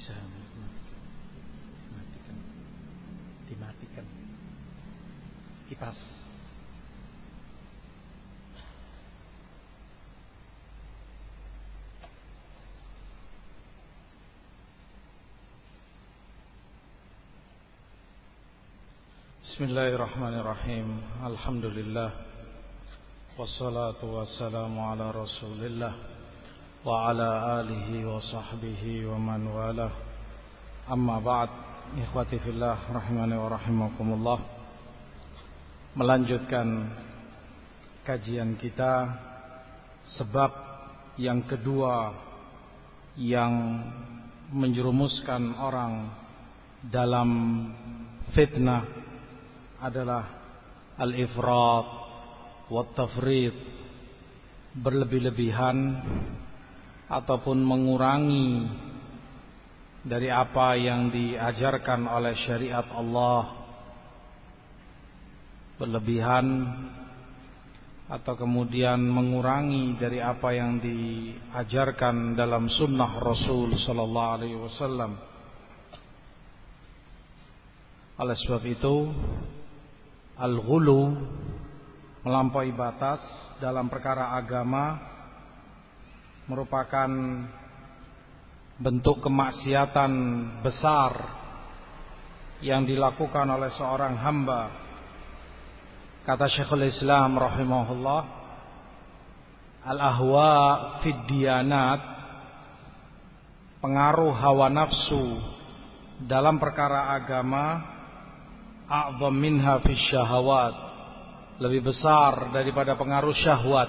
Bisa dimatikan kipas. Bismillahirrahmanirrahim. Alhamdulillah, wassalatu wassalamu ala Rasulillah wa ala alihi wa sahbihi wa man walah. Amma ba'd. Ikhwati fillah rahimani wa rahimakumullah. Melanjutkan kajian kita, sebab yang kedua yang menjerumuskan orang dalam fitnah adalah al-ifrat wa tafrid, berlebih-lebihan ataupun mengurangi dari apa yang diajarkan oleh syariat Allah, berlebihan atau kemudian mengurangi dari apa yang diajarkan dalam sunnah Rasul sallallahu alaihi wasallam. Oleh sebab itu, al-ghulu, melampaui batas dalam perkara agama, merupakan bentuk kemaksiatan besar yang dilakukan oleh seorang hamba. Kata Syekhul Islam rahimahullah, al-ahwa fid diyanat, pengaruh hawa nafsu dalam perkara agama, a'zam minha fi syahawat, lebih besar daripada pengaruh syahwat.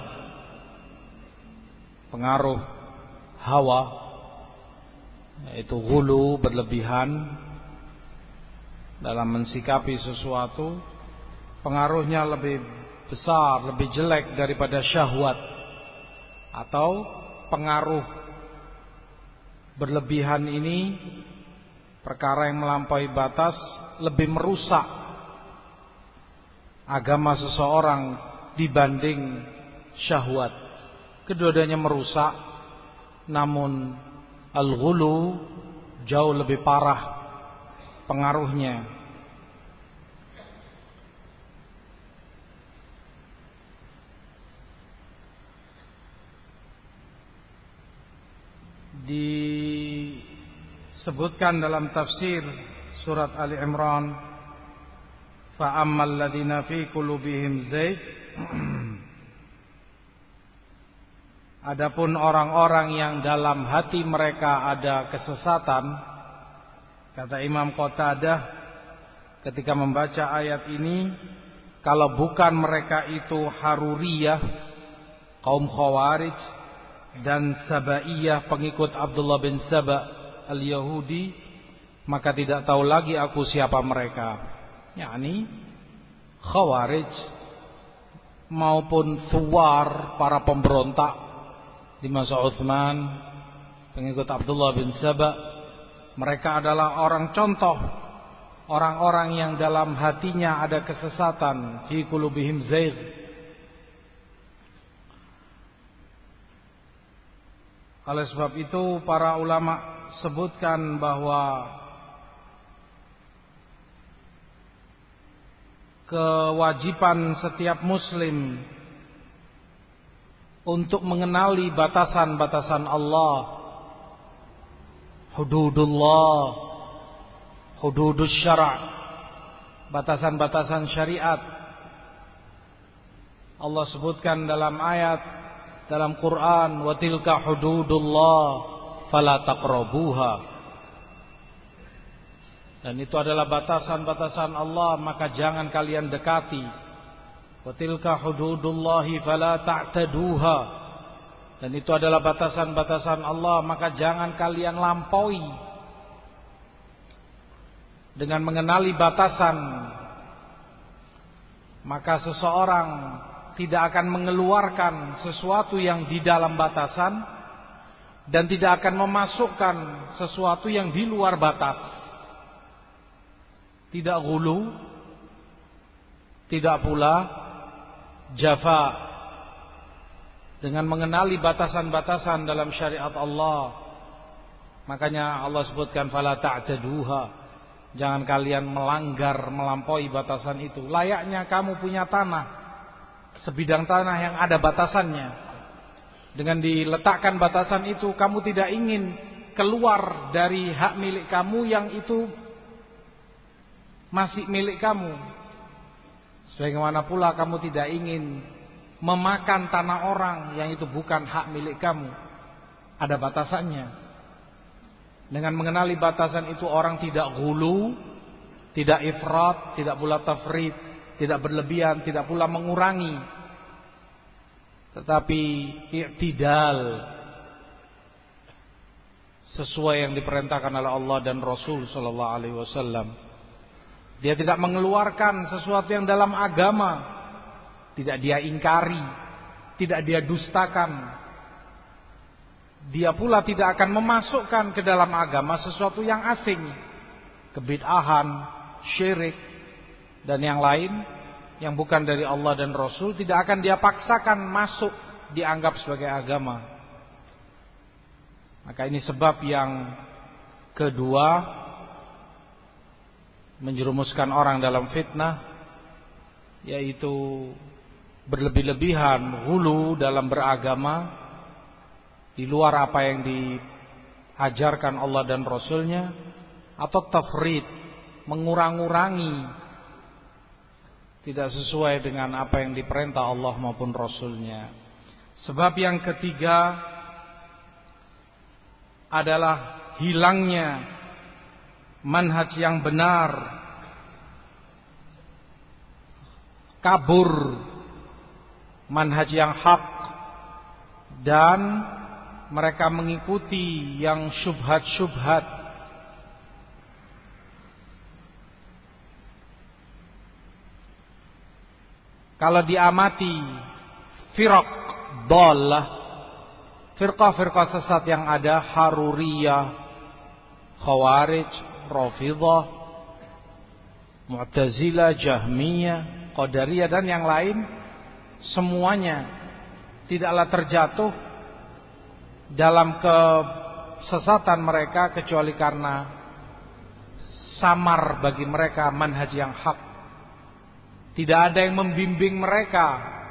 Pengaruh hawa, yaitu ghulu, berlebihan dalam mensikapi sesuatu, pengaruhnya lebih besar, lebih jelek daripada syahwat. Atau pengaruh berlebihan ini, perkara yang melampaui batas, lebih merusak agama seseorang dibanding syahwat. Kedua-duanya merusak, namun al-ghulu jauh lebih parah pengaruhnya. Disebutkan dalam tafsir surat Ali Imran, fa'ammal ladzina fi qulubihim zayg, adapun orang-orang yang dalam hati mereka ada kesesatan, kata Imam Qatadah ketika membaca ayat ini, kalau bukan mereka itu Haruriyah, kaum Khawarij, dan Sabaiyah, pengikut Abdullah bin Saba al-Yahudi, maka tidak tahu lagi aku siapa mereka. yakni Khawarij maupun Thuwar, para pemberontak di masa Utsman, pengikut Abdullah bin Saba. Mereka adalah orang contoh, orang-orang yang dalam hatinya ada kesesatan, fi qulubihim zayg. Oleh sebab itu para ulama sebutkan bahwa kewajiban setiap muslim untuk mengenali batasan-batasan Allah, hududullah, hududus syara', batasan-batasan syariat. Allah sebutkan dalam ayat dalam Quran, wa tilka hududullah fala taqrabuha, dan itu adalah batasan-batasan Allah, maka jangan kalian dekati. Wa tilka hududullahi fala ta'taduha, dan itu adalah batasan-batasan Allah, maka jangan kalian lampaui. Dengan mengenali batasan, maka seseorang tidak akan mengeluarkan sesuatu yang di dalam batasan, dan tidak akan memasukkan sesuatu yang di luar batas. Tidak ghulu, tidak pula jafa. Dengan mengenali batasan-batasan dalam syariat Allah, Makanya Allah sebutkan fala ta'taduha. Jangan kalian melanggar, melampaui batasan itu. Layaknya kamu punya tanah, sebidang tanah yang ada batasannya. Dengan diletakkan batasan itu, kamu tidak ingin keluar dari hak milik kamu yang itu masih milik kamu. Sebagaimana pula kamu tidak ingin memakan tanah orang yang itu bukan hak milik kamu. Ada batasannya. Dengan mengenali batasan itu orang tidak ghulu, tidak ifrat, tidak pula tafrid, tidak berlebihan, tidak pula mengurangi. Tetapi i'tidal, sesuai yang diperintahkan oleh Allah dan Rasul sallallahu alaihi wasallam. Dia tidak mengeluarkan sesuatu yang dalam agama, tidak dia ingkari, tidak dia dustakan. Dia pula tidak akan memasukkan ke dalam agama sesuatu yang asing, kebid'ahan, syirik, dan yang lain yang bukan dari Allah dan Rasul, tidak akan dia paksakan masuk dianggap sebagai agama. Maka ini sebab yang kedua menjerumuskan orang dalam fitnah, yaitu berlebih-lebihan, hulu dalam beragama di luar apa yang diajarkan Allah dan Rasulnya, atau tafrid, mengurang-urangi, tidak sesuai dengan apa yang diperintah Allah maupun Rasulnya. Sebab yang ketiga adalah hilangnya manhaj yang benar, kabur manhaj yang hak, dan mereka mengikuti yang syubhat-syubhat. Kalau diamati firaq dhalah, firqah-firqah sesat yang ada, Haruriyah, Khawarij, Rafidhah, Mu'tazilah, Jahmiyah, Qadariyah, dan yang lain, semuanya tidaklah terjatuh dalam kesesatan mereka kecuali karena samar bagi mereka manhaj yang hak. Tidak ada yang membimbing mereka.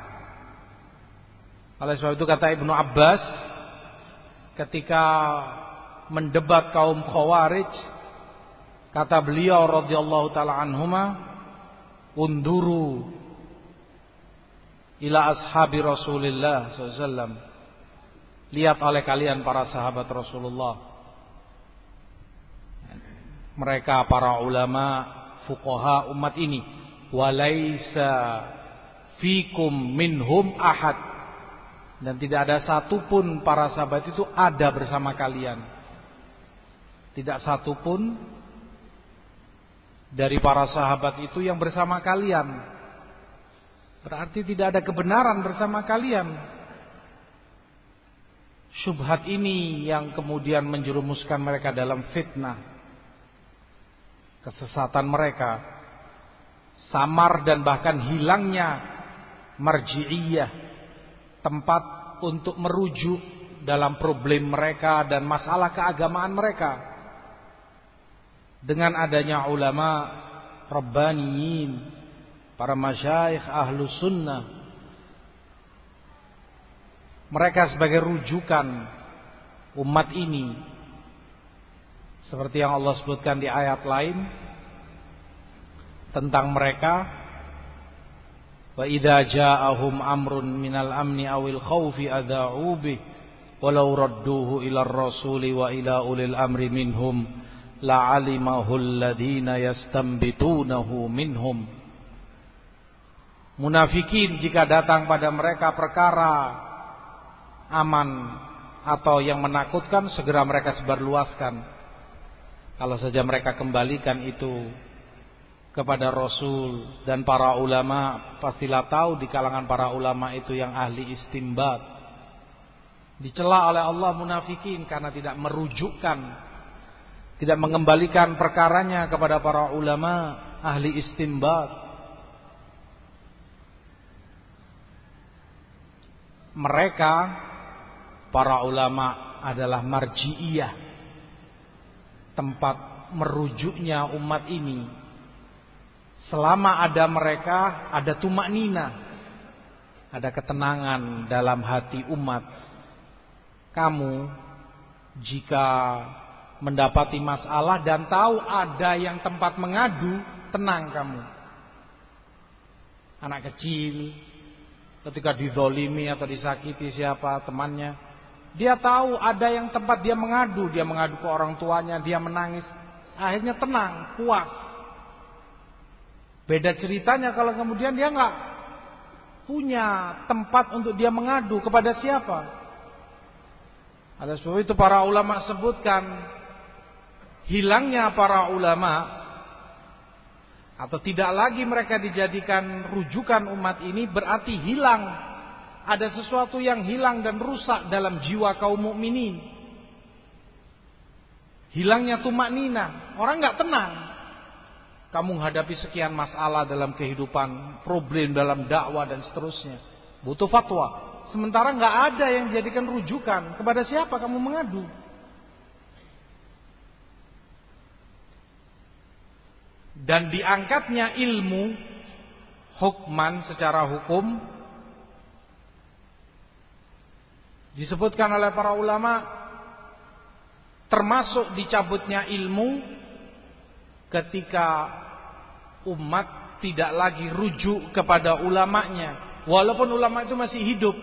Oleh sebab itu kata Ibnu Abbas ketika mendebat kaum Khawarij, kata beliau radhiyallahu taala anhuma, unduru ila ashabi Rasulillah sallallahu alaihi wasallam. Lihat oleh kalian para sahabat Rasulullah. Mereka para ulama, fuqaha umat ini. Walaisa fikum minhum ahad. Dan tidak ada satupun para sahabat itu ada bersama kalian. Tidak satupun dari para sahabat itu yang bersama kalian. Berarti tidak ada kebenaran bersama kalian. Syubhat ini yang kemudian menjerumuskan mereka dalam fitnah, kesesatan mereka, samar dan bahkan hilangnya marji'iyah, tempat untuk merujuk dalam problem mereka dan masalah keagamaan mereka. Dengan adanya ulama rabbaniyin, para masyayikh ahlus sunnah, mereka sebagai rujukan umat ini, seperti yang Allah sebutkan di ayat lain tentang mereka, wa idza ja'ahum amrun minal amni awil khaufi adza'u bih walau radduhu ila rasuli wa ila ulil amri minhum la'alimahu alladhina yastanbitunahu minhum. Munafikin jika datang pada mereka perkara aman atau yang menakutkan, segera mereka sebarluaskan. Kalau saja mereka kembalikan itu kepada Rasul dan para ulama, pastilah tahu di kalangan para ulama itu yang ahli istinbat. Dicela oleh Allah munafikin karena tidak merujukkan, tidak mengembalikan perkaranya kepada para ulama ahli istinbat. Mereka para ulama adalah marji'iyah, tempat merujuknya umat ini. Selama ada mereka, ada tumaknina, ada ketenangan dalam hati umat. Kamu jika mendapati masalah dan tahu ada yang tempat mengadu, tenang kamu. Anak kecil ketika dizolimi atau disakiti siapa temannya, dia tahu ada yang tempat dia mengadu ke orang tuanya, dia menangis, akhirnya tenang, puas. Beda ceritanya kalau kemudian dia nggak punya tempat untuk dia mengadu, kepada siapa? Oleh sebab itu para ulama sebutkan hilangnya para ulama atau tidak lagi mereka dijadikan rujukan umat ini berarti hilang, ada sesuatu yang hilang dan rusak dalam jiwa kaum mukminin. Hilangnya tumaknina, orang nggak tenang. Kamu menghadapi sekian masalah dalam kehidupan, problem dalam dakwah dan seterusnya, butuh fatwa. Sementara nggak ada yang dijadikan rujukan, kepada siapa kamu mengadu? Dan diangkatnya ilmu hukman secara hukum disebutkan oleh para ulama termasuk dicabutnya ilmu ketika umat tidak lagi rujuk kepada ulamanya, walaupun ulama itu masih hidup.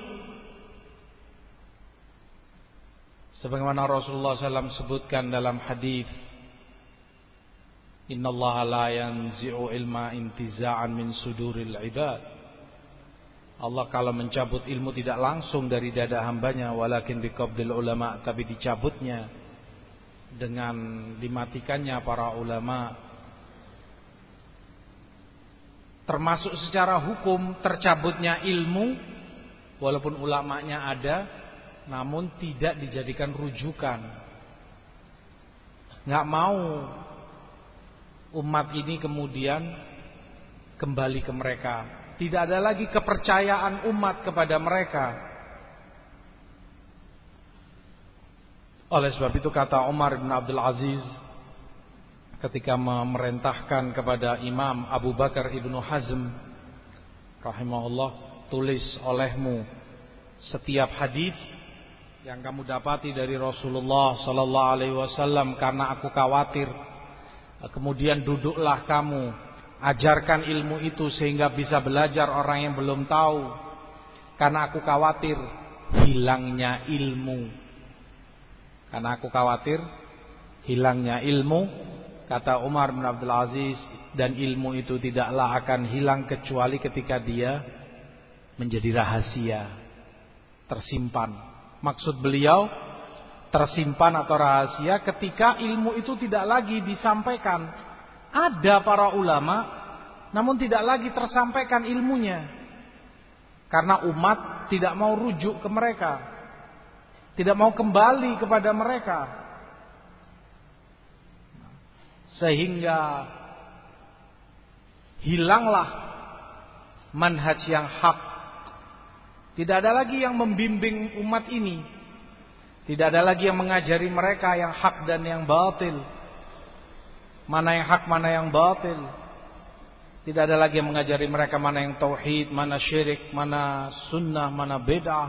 Sebagaimana Rasulullah SAW sebutkan dalam hadis, Innallaha la yanzi'u ilma intiza'an min suduril ibad. Allah kalau mencabut ilmu tidak langsung dari dada hambanya, walakin biqabdil ulama, tapi dicabutnya dengan dimatikannya para ulama. Termasuk secara hukum tercabutnya ilmu, walaupun ulamanya ada, namun tidak dijadikan rujukan. Nggak mau umat ini kemudian kembali ke mereka. Tidak ada lagi kepercayaan umat kepada mereka. Oleh sebab itu kata Umar bin Abdul Aziz ketika memerintahkan kepada Imam Abu Bakar ibnu Hazm rahimahullah, tulis olehmu setiap hadis yang kamu dapati dari Rasulullah sallallahu alaihi wasallam, karena aku khawatir. Kemudian duduklah kamu, ajarkan ilmu itu sehingga bisa belajar orang yang belum tahu, karena aku khawatir hilangnya ilmu. Karena aku khawatir hilangnya ilmu. Kata Umar bin Abdul Aziz, dan ilmu itu tidaklah akan hilang kecuali ketika dia menjadi rahasia, tersimpan. Maksud beliau tersimpan atau rahasia ketika ilmu itu tidak lagi disampaikan. Ada para ulama namun tidak lagi tersampaikan ilmunya, karena umat tidak mau rujuk ke mereka, tidak mau kembali kepada mereka, sehingga hilanglah manhaj yang hak. Tidak ada lagi yang membimbing umat ini, tidak ada lagi yang mengajari mereka yang hak dan yang batil, mana yang hak mana yang batil. Tidak ada lagi yang mengajari mereka mana yang tauhid, mana syirik, mana sunnah, mana bid'ah.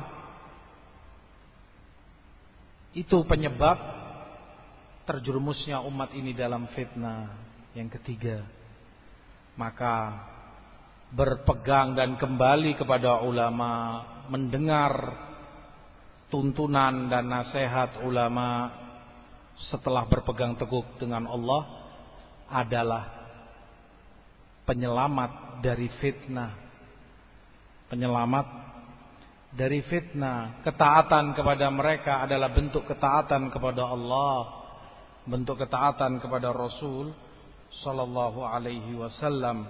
Itu penyebab terjerumusnya umat ini dalam fitnah. Yang ketiga, maka berpegang dan kembali kepada ulama, mendengar tuntunan dan nasihat ulama setelah berpegang teguh dengan Allah adalah penyelamat dari fitnah. Penyelamat dari fitnah. Ketaatan kepada mereka adalah bentuk ketaatan kepada Allah, bentuk ketaatan kepada Rasul sallallahu alaihi wasallam.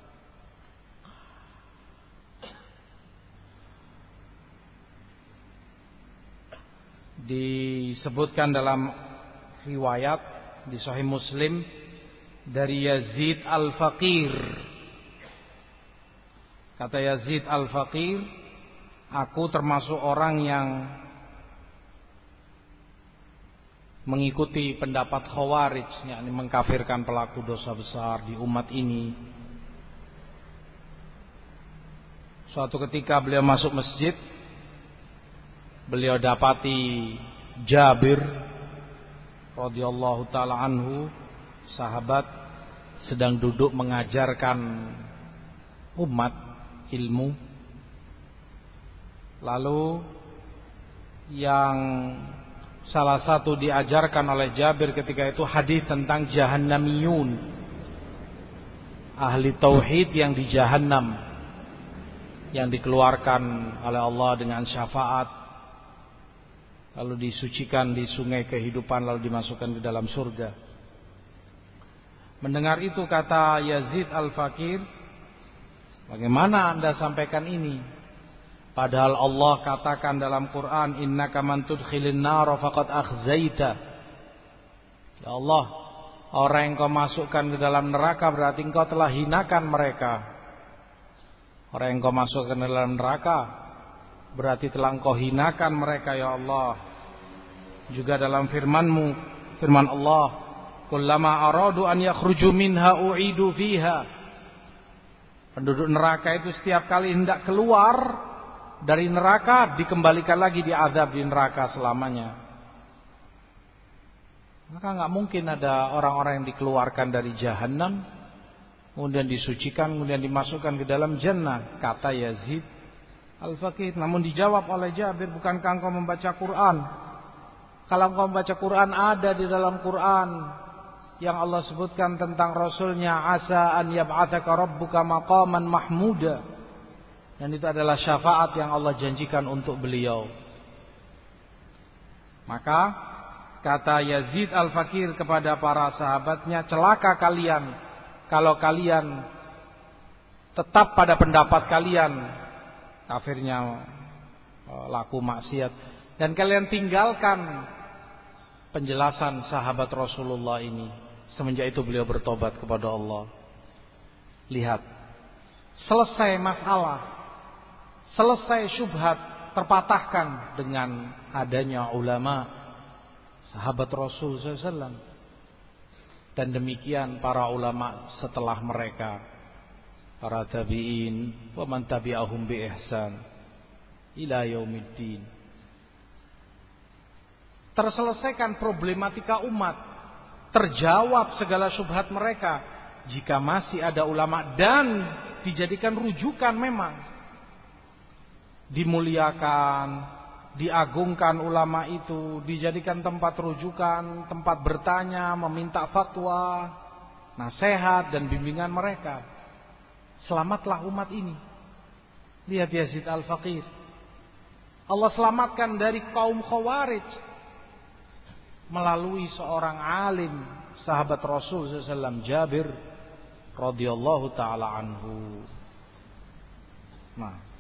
Disebutkan dalam riwayat di Sahih Muslim dari Yazid Al-Faqir. Kata Yazid Al-Faqir, aku termasuk orang yang mengikuti pendapat Khawarij, yakni mengkafirkan pelaku dosa besar di umat ini. Suatu ketika beliau masuk masjid, beliau dapati Jabir radhiyallahu taala anhu, sahabat, sedang duduk mengajarkan umat ilmu. Lalu yang salah satu diajarkan oleh Jabir ketika itu hadis tentang jahannamiyun, ahli tauhid yang di jahannam, yang dikeluarkan oleh Allah dengan syafaat, lalu disucikan di sungai kehidupan, lalu dimasukkan ke dalam surga. Mendengar itu kata Yazid Al-Fakir, bagaimana Anda sampaikan ini? Padahal Allah katakan dalam Quran, innaka man tudkhilin nar faqad akhzaita. Ya Allah, orang yang kau masukkan ke dalam neraka berarti engkau telah hinakan mereka. Orang yang kau masukkan ke dalam neraka berarti telah engkau hinakan mereka, ya Allah. Juga dalam firman-Mu, firman Allah, kullama aradu an yakhruju minha u'idu fiha. Penduduk neraka itu setiap kali hendak keluar dari neraka dikembalikan lagi diazab di neraka selamanya. Maka enggak mungkin ada orang-orang yang dikeluarkan dari jahanam kemudian disucikan, kemudian dimasukkan ke dalam jannah, kata Yazid Al-Fakir. Namun dijawab oleh Jabir, bukankah engkau membaca Quran? Kalau engkau membaca Quran, ada di dalam Quran yang Allah sebutkan tentang Rasulnya, asa an yab'atsaka rabbuka maqaman mahmuda. Dan itu adalah syafaat yang Allah janjikan untuk beliau. Maka kata Yazid Al-Fakir kepada para sahabatnya, celaka kalian kalau kalian tetap pada pendapat kalian, kafirnya laku maksiat, dan kalian tinggalkan penjelasan sahabat Rasulullah ini. Semenjak itu beliau bertobat kepada Allah. Lihat, selesai masalah, selesai syubhat, terpatahkan dengan adanya ulama, sahabat Rasul SAW. Dan demikian para ulama setelah mereka, para tabi'in, wa man tabi'ahum bi ihsan ila yaumiddin. Terselesaikan problematika umat, terjawab segala syubhat mereka. Jika masih ada ulama dan dijadikan rujukan, memang dimuliakan, diagungkan ulama itu, dijadikan tempat rujukan, tempat bertanya, meminta fatwa, nasihat dan bimbingan mereka. Selamatlah umat ini. Lihat Yazid Al-Fakir, Allah selamatkan dari kaum Khawarij melalui seorang alim sahabat Rasul SAW, Jabir radhiyallahu taala anhu. Nah,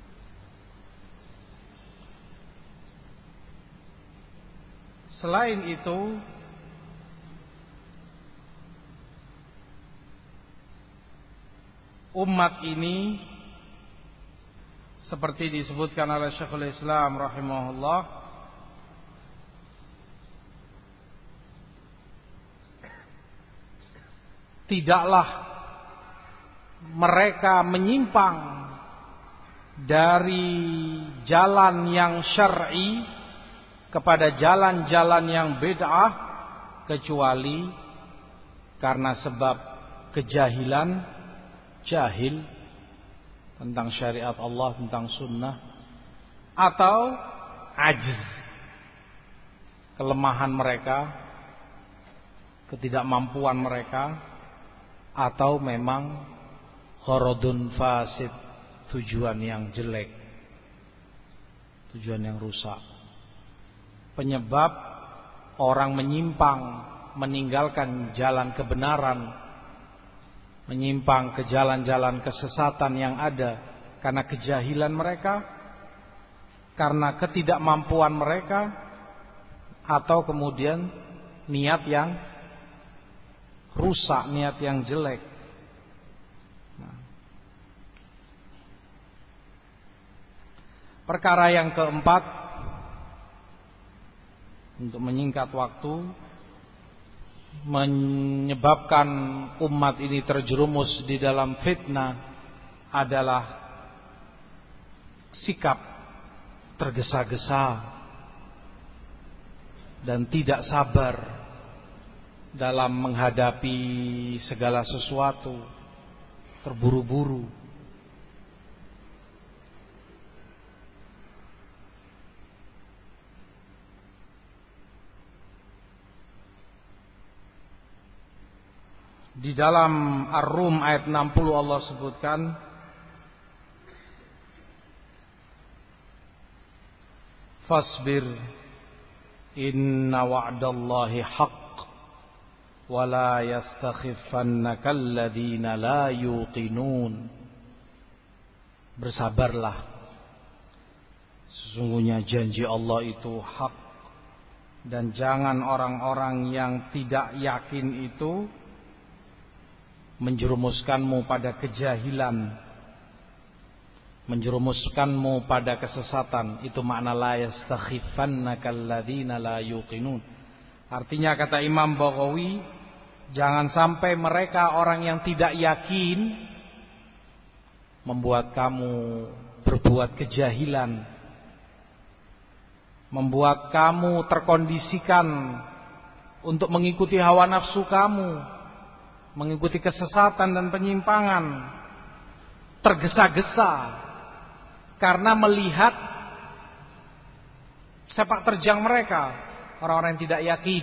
selain itu, umat ini seperti disebutkan oleh Syekhul Islam rahimahullah, tidaklah mereka menyimpang dari jalan yang syar'i kepada jalan-jalan yang bid'ah kecuali karena sebab kejahilan, jahil tentang syariat Allah, tentang sunnah, atau ajiz, kelemahan mereka, ketidakmampuan mereka, atau memang gharadun fasid, tujuan yang jelek, tujuan yang rusak. Penyebab orang menyimpang, meninggalkan jalan kebenaran, menyimpang ke jalan-jalan kesesatan yang ada karena kejahilan mereka, karena ketidakmampuan mereka, atau kemudian niat yang rusak, niat yang jelek. Perkara yang keempat, untuk menyingkat waktu, menyebabkan umat ini terjerumus di dalam fitnah adalah sikap tergesa-gesa dan tidak sabar dalam menghadapi segala sesuatu, terburu-buru. Di dalam Ar-Rum ayat 60 Allah sebutkan, fasbir inna wa'dallahi haqq wa la yastakhiffannaka alladhina la yuqinun. Bersabarlah, sesungguhnya janji Allah itu hak, dan jangan orang-orang yang tidak yakin itu menjerumuskanmu pada kejahilan, menjerumuskanmu pada kesesatan. Itu makna la yastakhifannaka alladzina la yuqinun. Artinya, kata Imam Baghawi, jangan sampai mereka orang yang tidak yakin membuat kamu berbuat kejahilan, membuat kamu terkondisikan untuk mengikuti hawa nafsu kamu, mengikuti kesesatan dan penyimpangan, tergesa-gesa karena melihat sepak terjang mereka, orang-orang yang tidak yakin.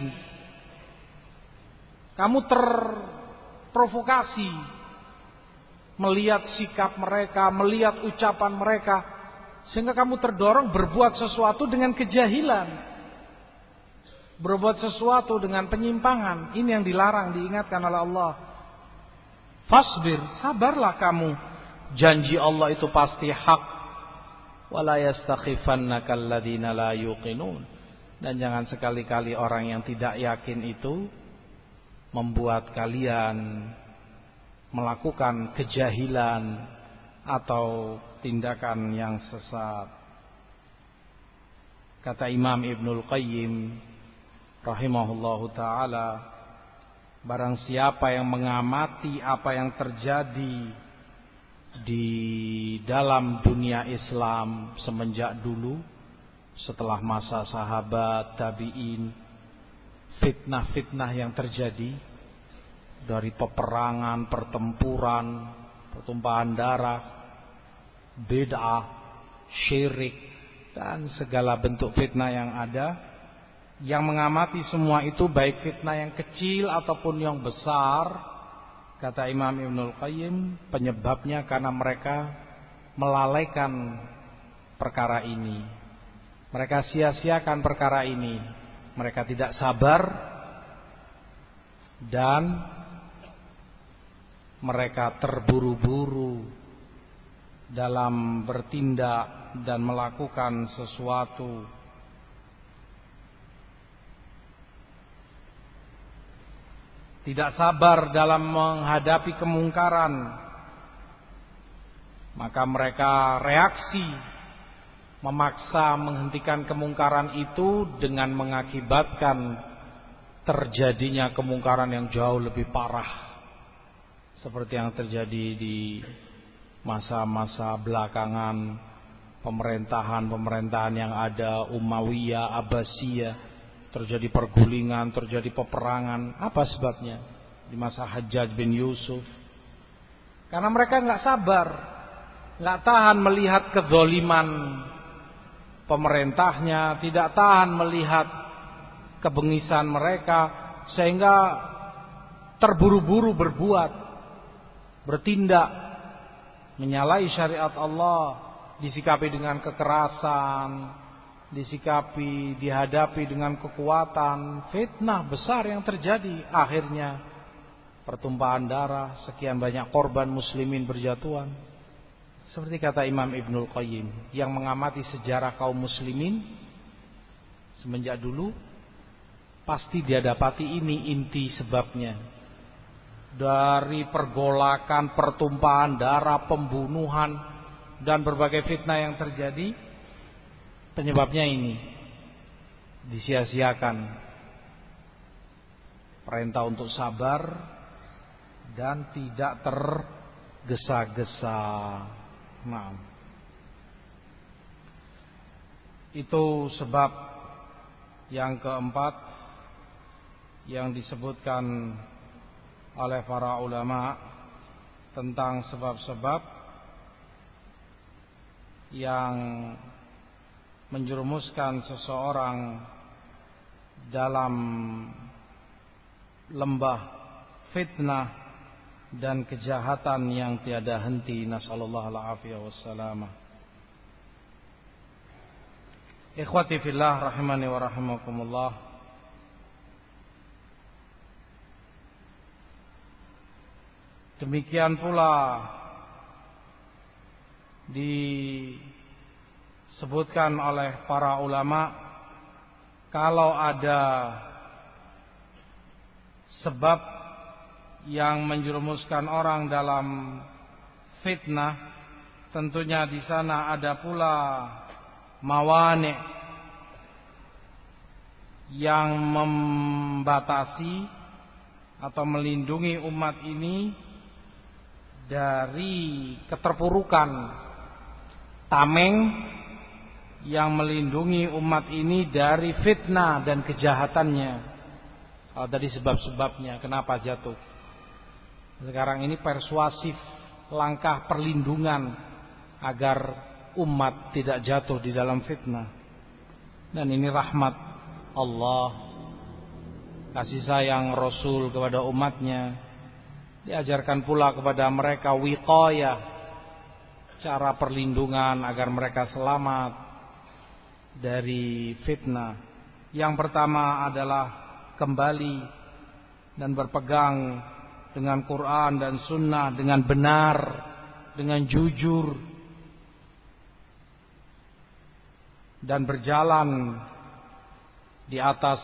Kamu terprovokasi melihat sikap mereka, melihat ucapan mereka, sehingga kamu terdorong berbuat sesuatu dengan kejahilan, berbuat sesuatu dengan penyimpangan. Ini yang dilarang, diingatkan oleh Allah. Fasbir, sabarlah kamu, janji Allah itu pasti hak. Wala yastakhifannaka alladzina la yuqinun. Dan jangan sekali-kali orang yang tidak yakin itu membuat kalian melakukan kejahilan atau tindakan yang sesat. Kata Imam Ibnul Qayyim rahimahullahu ta'ala, barang siapa yang mengamati apa yang terjadi di dalam dunia Islam semenjak dulu, setelah masa sahabat, tabi'in, fitnah-fitnah yang terjadi, dari peperangan, pertempuran, pertumpahan darah, bid'ah, syirik, dan segala bentuk fitnah yang ada, yang mengamati semua itu, baik fitnah yang kecil ataupun yang besar, kata Imam Ibnul Qayyim, penyebabnya karena mereka melalaikan perkara ini. Mereka sia-siakan perkara ini. Mereka tidak sabar dan mereka terburu-buru dalam bertindak dan melakukan sesuatu. Tidak sabar dalam menghadapi kemungkaran, maka mereka reaksi, memaksa menghentikan kemungkaran itu dengan mengakibatkan terjadinya kemungkaran yang jauh lebih parah, seperti yang terjadi di masa-masa belakangan pemerintahan yang ada, Umayyah, Abbasiyah. Terjadi pergulingan, terjadi peperangan. Apa sebabnya? Di masa Hajjaj bin Yusuf. Karena mereka nggak sabar, nggak tahan melihat kezaliman pemerintahnya, tidak tahan melihat kebengisan mereka, sehingga terburu-buru berbuat, bertindak, menyalahi syariat Allah, disikapi dengan kekerasan, dihadapi dengan kekuatan. Fitnah besar yang terjadi, akhirnya pertumpahan darah, sekian banyak korban muslimin berjatuhan. Seperti kata Imam Ibnul Qayyim, yang mengamati sejarah kaum muslimin semenjak dulu, pasti dia dapati ini inti sebabnya. Dari pergolakan, pertumpahan darah, pembunuhan, dan berbagai fitnah yang terjadi, penyebabnya ini. disia-siakan. Perintah untuk sabar dan tidak tergesa-gesa. Nah, itu sebab yang keempat yang disebutkan oleh para ulama tentang sebab-sebab yang menjerumuskan seseorang dalam lembah fitnah dan kejahatan yang tiada henti. Nasallallahu alaihi wasallam. Ikhwati fillah rahimani wa rahimakumullah. Demikian pula disebutkan oleh para ulama, kalau ada sebab yang menjerumuskan orang dalam fitnah, tentunya di sana ada pula mawani yang membatasi atau melindungi umat ini dari keterpurukan, tameng yang melindungi umat ini dari fitnah dan kejahatannya. Kalau tadi sebab-sebabnya kenapa jatuh, sekarang ini persuasif, langkah perlindungan agar umat tidak jatuh di dalam fitnah. Dan ini rahmat Allah, kasih sayang Rasul kepada umatnya. Diajarkan pula kepada mereka wiqayah, cara perlindungan agar mereka selamat dari fitnah. Yang pertama adalah kembali dan berpegang dengan Quran dan Sunnah dengan benar, dengan jujur, dan berjalan di atas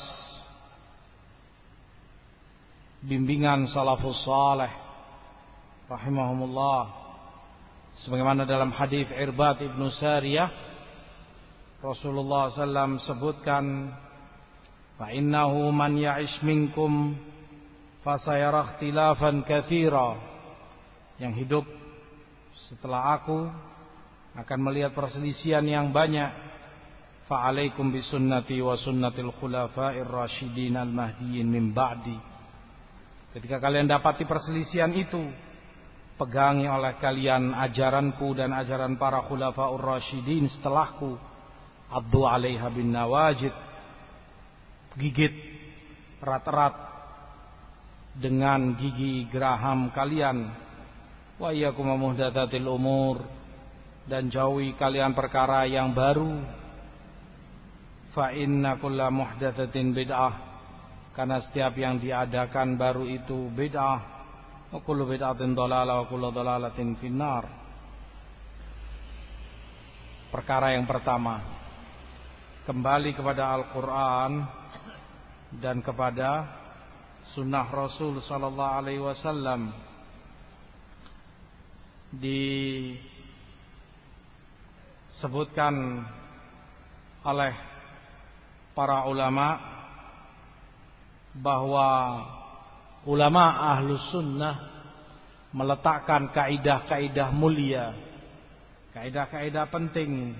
bimbingan salafus salih rahimahumullah, sebagaimana dalam hadis Irbad ibnu Sariyah Rasulullah SAW sebutkan, fa innahu man ya'ish minkum fasayara ikhtilafan katsira, yang hidup setelah aku akan melihat perselisihan yang banyak. Fa alaikum bisunnati wa sunnatil khulafa'ir rasyidin al mahdiyyin min ba'di. Ketika kalian dapati perselisihan itu, pegangi oleh kalian ajaranku dan ajaran para khulafaur rasyidin setelahku. Addu 'alaiha bin nawajid, gigit erat-erat dengan gigi geraham kalian. Wa iyyakum muhdatsatil umur, dan jauhi kalian perkara yang baru. Fa inna kulla muhdatsatin bid'ah, karena setiap yang diadakan baru itu bid'ah. Wa kullu bid'atin dhalalah wa kullu dhalalatin finnar. Perkara yang pertama, kembali kepada Al-Quran dan kepada Sunnah Rasul sallallahu alaihi wasallam. Disebutkan oleh para ulama bahwa ulama ahlus sunnah meletakkan kaidah-kaidah mulia, kaidah-kaidah penting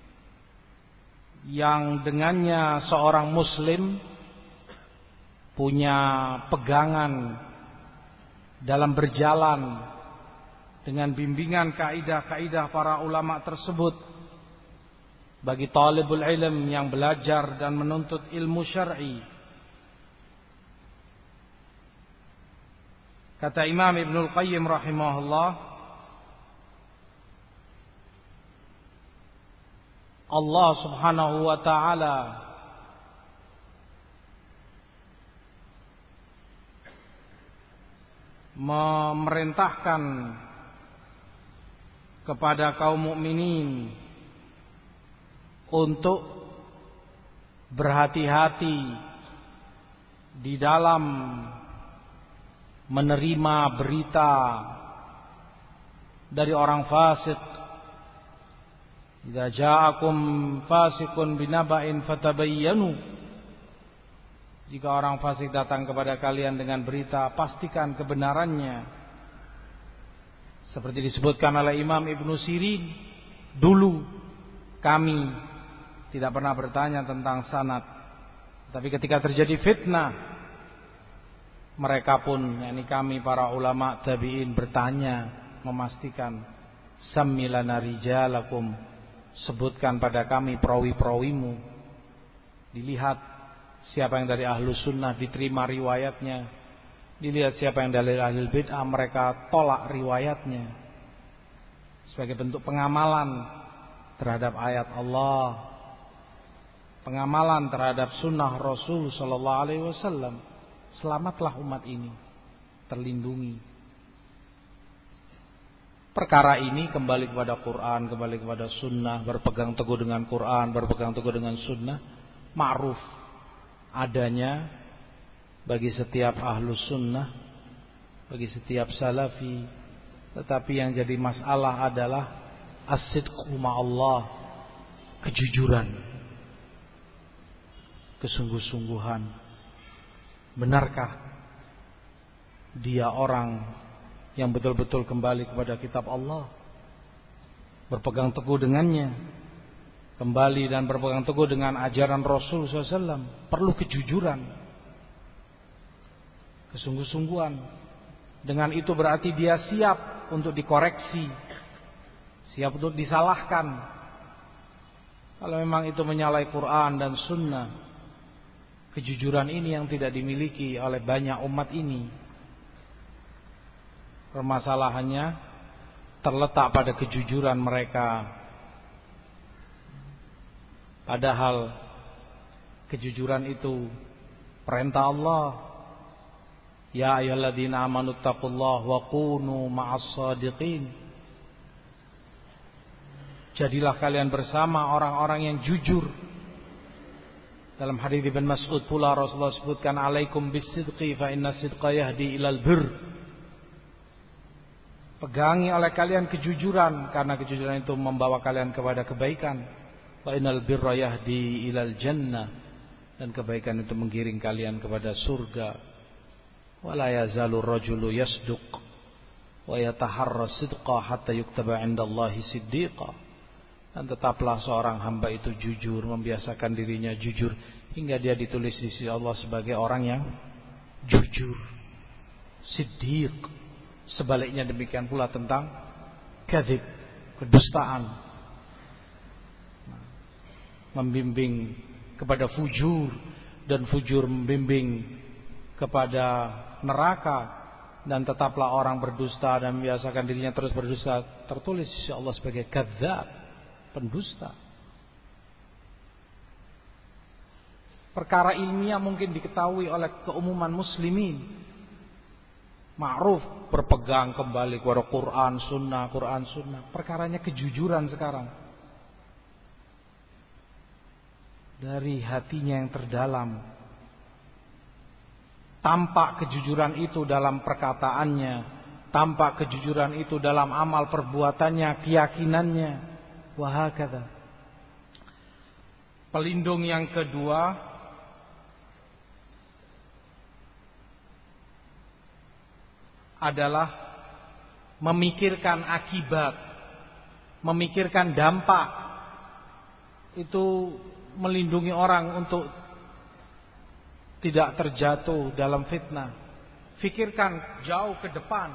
yang dengannya seorang muslim punya pegangan dalam berjalan dengan bimbingan kaidah-kaidah para ulama tersebut. Bagi talibul ilm yang belajar dan menuntut ilmu syar'i, kata Imam Ibnul Qayyim rahimahullah, Allah subhanahu wa ta'ala memerintahkan kepada kaum mukminin untuk berhati-hati di dalam menerima berita dari orang fasik. Idza ja'akum fasiqun binaba'in fatabayyanu Jika orang fasik datang kepada kalian dengan berita, pastikan kebenarannya. Seperti disebutkan oleh Imam Ibnu Sirin, dulu kami tidak pernah bertanya tentang sanad, tapi ketika terjadi fitnah, mereka pun, yakni kami para ulama tabi'in, bertanya, memastikan, sammilana rijalakum, sebutkan pada kami perawi-perawimu. Dilihat siapa yang dari ahlu sunnah, diterima riwayatnya. Dilihat siapa yang dari ahli bid'ah, mereka tolak riwayatnya. Sebagai bentuk pengamalan terhadap ayat Allah, pengamalan terhadap sunnah Rasul sallallahu alaihi wasallam. Selamatlah umat ini, terlindungi. Perkara ini kembali kepada Quran, kembali kepada sunnah, berpegang teguh dengan Quran, berpegang teguh dengan sunnah, ma'ruf adanya bagi setiap ahlus sunnah, bagi setiap salafi. Tetapi yang jadi masalah adalah as-sidqu ma'allah, kejujuran, kesungguh-sungguhan. Benarkah dia orang yang betul-betul kembali kepada kitab Allah, berpegang teguh dengannya, kembali dan berpegang teguh dengan ajaran Rasul SAW? Perlu kejujuran, kesungguh-sungguhan. Dengan itu berarti dia siap untuk dikoreksi, siap untuk disalahkan. Kalau memang itu menyalahi Quran dan sunnah, kejujuran ini yang tidak dimiliki oleh banyak umat ini. Permasalahannya terletak pada kejujuran mereka. Padahal kejujuran itu perintah Allah. Ya ayyuhalladzina amanu taqullaha wa kunu ma'as shadiqin. Jadilah kalian bersama orang-orang yang jujur. Dalam hadis Ibn Mas'ud pula Rasulullah sebutkan, alaikum bisidqi fa inna sidqa yahdi ilal birr. Pegangi oleh kalian kejujuran, karena kejujuran itu membawa kalian kepada kebaikan. Fa innal birra yahdi ilal jannah, dan kebaikan itu menggiring kalian kepada surga. Wala yazalu rajulu yasduq wa yataharra sidqa hatta yuktaba 'indallahi siddiqa. Dan tetaplah seorang hamba itu jujur, membiasakan dirinya jujur hingga dia ditulis di sisi Allah sebagai orang yang jujur, siddiq. Sebaliknya demikian pula tentang kadzib, kedustaan, membimbing kepada fujur, dan fujur membimbing kepada neraka. Dan tetaplah orang berdusta dan membiasakan dirinya terus berdusta, tertulis insya Allah sebagai kadzab, pendusta. Perkara ilmiah mungkin diketahui oleh keumuman muslimin, ma'ruf, berpegang kembali kepada Quran sunnah, Quran sunnah. Perkaranya kejujuran sekarang, dari hatinya yang terdalam. Tampak kejujuran itu dalam perkataannya, tampak kejujuran itu dalam amal perbuatannya, keyakinannya. Wahakadha. Pelindung yang kedua adalah memikirkan akibat, memikirkan dampak. Itu melindungi orang untuk tidak terjatuh dalam fitnah. Fikirkan jauh ke depan.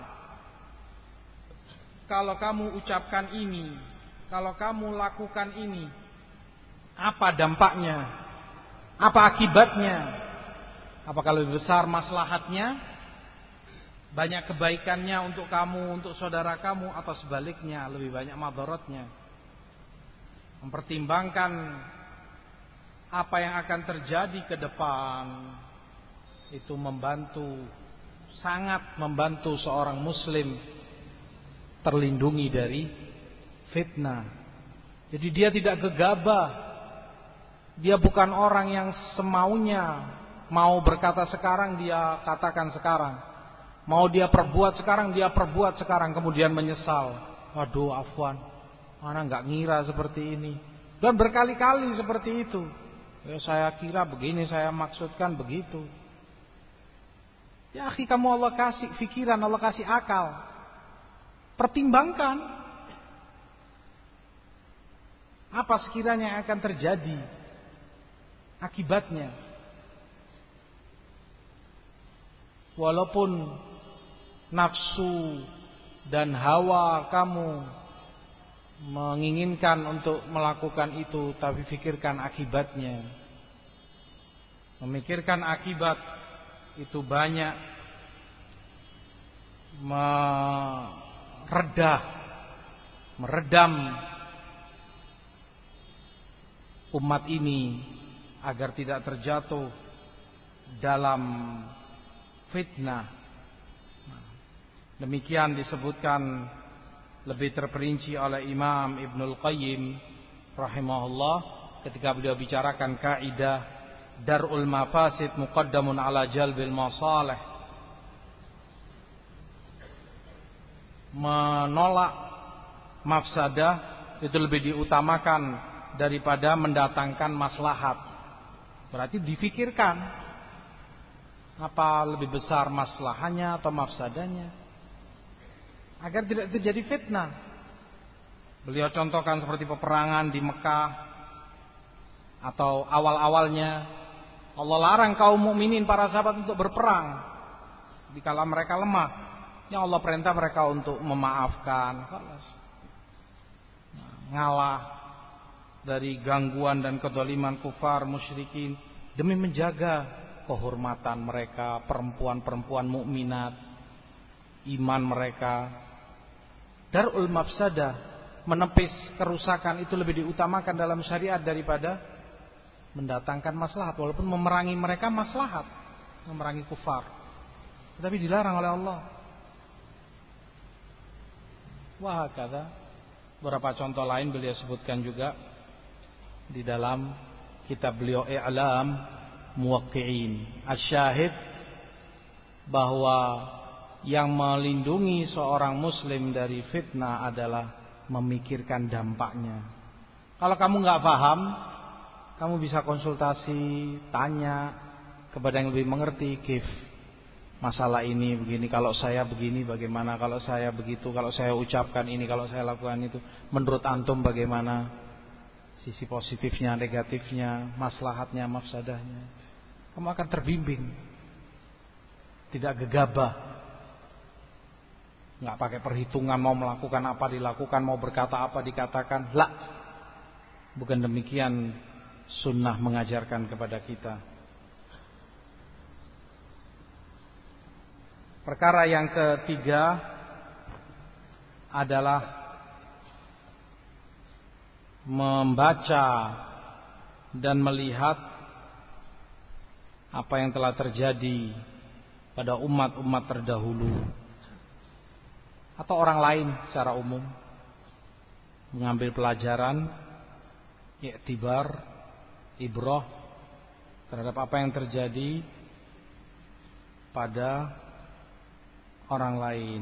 Kalau kamu ucapkan ini, kalau kamu lakukan ini, apa dampaknya? Apa akibatnya? Apakah lebih besar maslahatnya, banyak kebaikannya untuk kamu, untuk saudara kamu, atau sebaliknya lebih banyak madaratnya? Mempertimbangkan apa yang akan terjadi ke depan, itu membantu, sangat membantu seorang muslim terlindungi dari fitnah. Jadi dia tidak gegabah. Dia bukan orang yang semaunya, mau berkata sekarang dia katakan sekarang, mau dia perbuat sekarang dia perbuat sekarang, kemudian menyesal. Waduh, afwan, mana nggak ngira seperti ini. Dan berkali-kali seperti itu. Ya saya kira begini, saya maksudkan begitu. Ya akhi, kamu Allah kasih pikiran, Allah kasih akal. Pertimbangkan apa sekiranya yang akan terjadi akibatnya. Walaupun nafsu dan hawa kamu menginginkan untuk melakukan itu, tapi pikirkan akibatnya. Memikirkan akibat itu banyak meredam umat ini agar tidak terjatuh dalam fitnah. Demikian disebutkan lebih terperinci oleh Imam Ibnul Qayyim rahimahullah ketika beliau bicarakan kaidah dar'ul mafasid muqaddamun ala jalbil masalih. Menolak mafsadah itu lebih diutamakan daripada mendatangkan maslahat. Berarti difikirkan apa lebih besar maslahannya atau mafsadahnya, agar tidak terjadi fitnah. Beliau contohkan seperti peperangan di Mekah atau awal-awalnya Allah larang kaum mukminin para sahabat untuk berperang dikala mereka lemah. Yang Allah perintah mereka untuk memaafkan, ngalah dari gangguan dan kedzaliman kufar musyrikin demi menjaga kehormatan mereka, perempuan-perempuan mukminat, iman mereka. Darul mafsadah, menepis kerusakan itu lebih diutamakan dalam syariat daripada mendatangkan maslahat. Walaupun memerangi mereka maslahat, memerangi kufar, tetapi dilarang oleh Allah. Wah, kata beberapa contoh lain beliau sebutkan juga di dalam kitab beliau I'lam Muwaqqi'in. Asyahid bahwa yang melindungi seorang muslim dari fitnah adalah memikirkan dampaknya. Kalau kamu nggak paham, kamu bisa konsultasi, tanya kepada yang lebih mengerti. Masalah ini begini, kalau saya begini bagaimana, kalau saya begitu, kalau saya ucapkan ini, kalau saya lakukan itu, menurut antum bagaimana? Sisi positifnya, negatifnya, maslahatnya, mafsadahnya. Kamu akan terbimbing, tidak gegabah, nggak pakai perhitungan mau melakukan apa dilakukan, mau berkata apa dikatakan. Lah, bukan demikian sunnah mengajarkan kepada kita. Perkara yang ketiga adalah membaca dan melihat apa yang telah terjadi pada umat-umat terdahulu atau orang lain secara umum, mengambil pelajaran, iktibar, ibrah terhadap apa yang terjadi pada orang lain.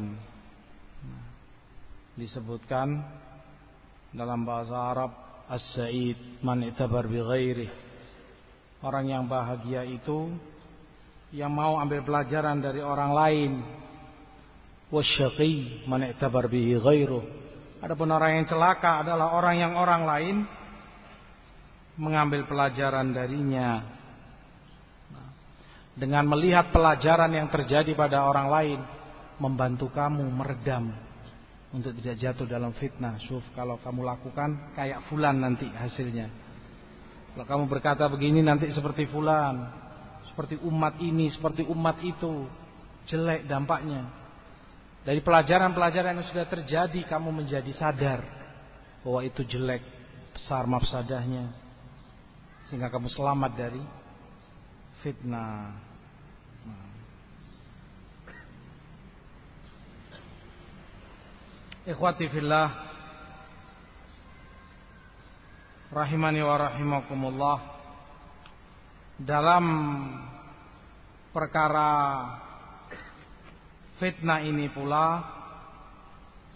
Disebutkan dalam bahasa Arab, as-sa'id man i'tabar bi ghairihi. Orang yang bahagia itu yang mau ambil pelajaran dari orang lain. Wasyaqi man i'tabar bihi ghairuh. Adapun orang yang celaka adalah orang yang orang lain mengambil pelajaran darinya. Dengan melihat pelajaran yang terjadi pada orang lain, membantu kamu meredam untuk tidak jatuh dalam fitnah. Syuf, kalau kamu lakukan kayak fulan nanti hasilnya. Kalau kamu berkata begini nanti seperti fulan, seperti umat ini, seperti umat itu, jelek dampaknya. Dari pelajaran-pelajaran yang sudah terjadi, kamu menjadi sadar bahwa itu jelek, besar mafsadahnya, sehingga kamu selamat dari fitnah. Ikhwati fillah, rahimani wa rahimakumullah. Dalam perkara fitnah ini pula,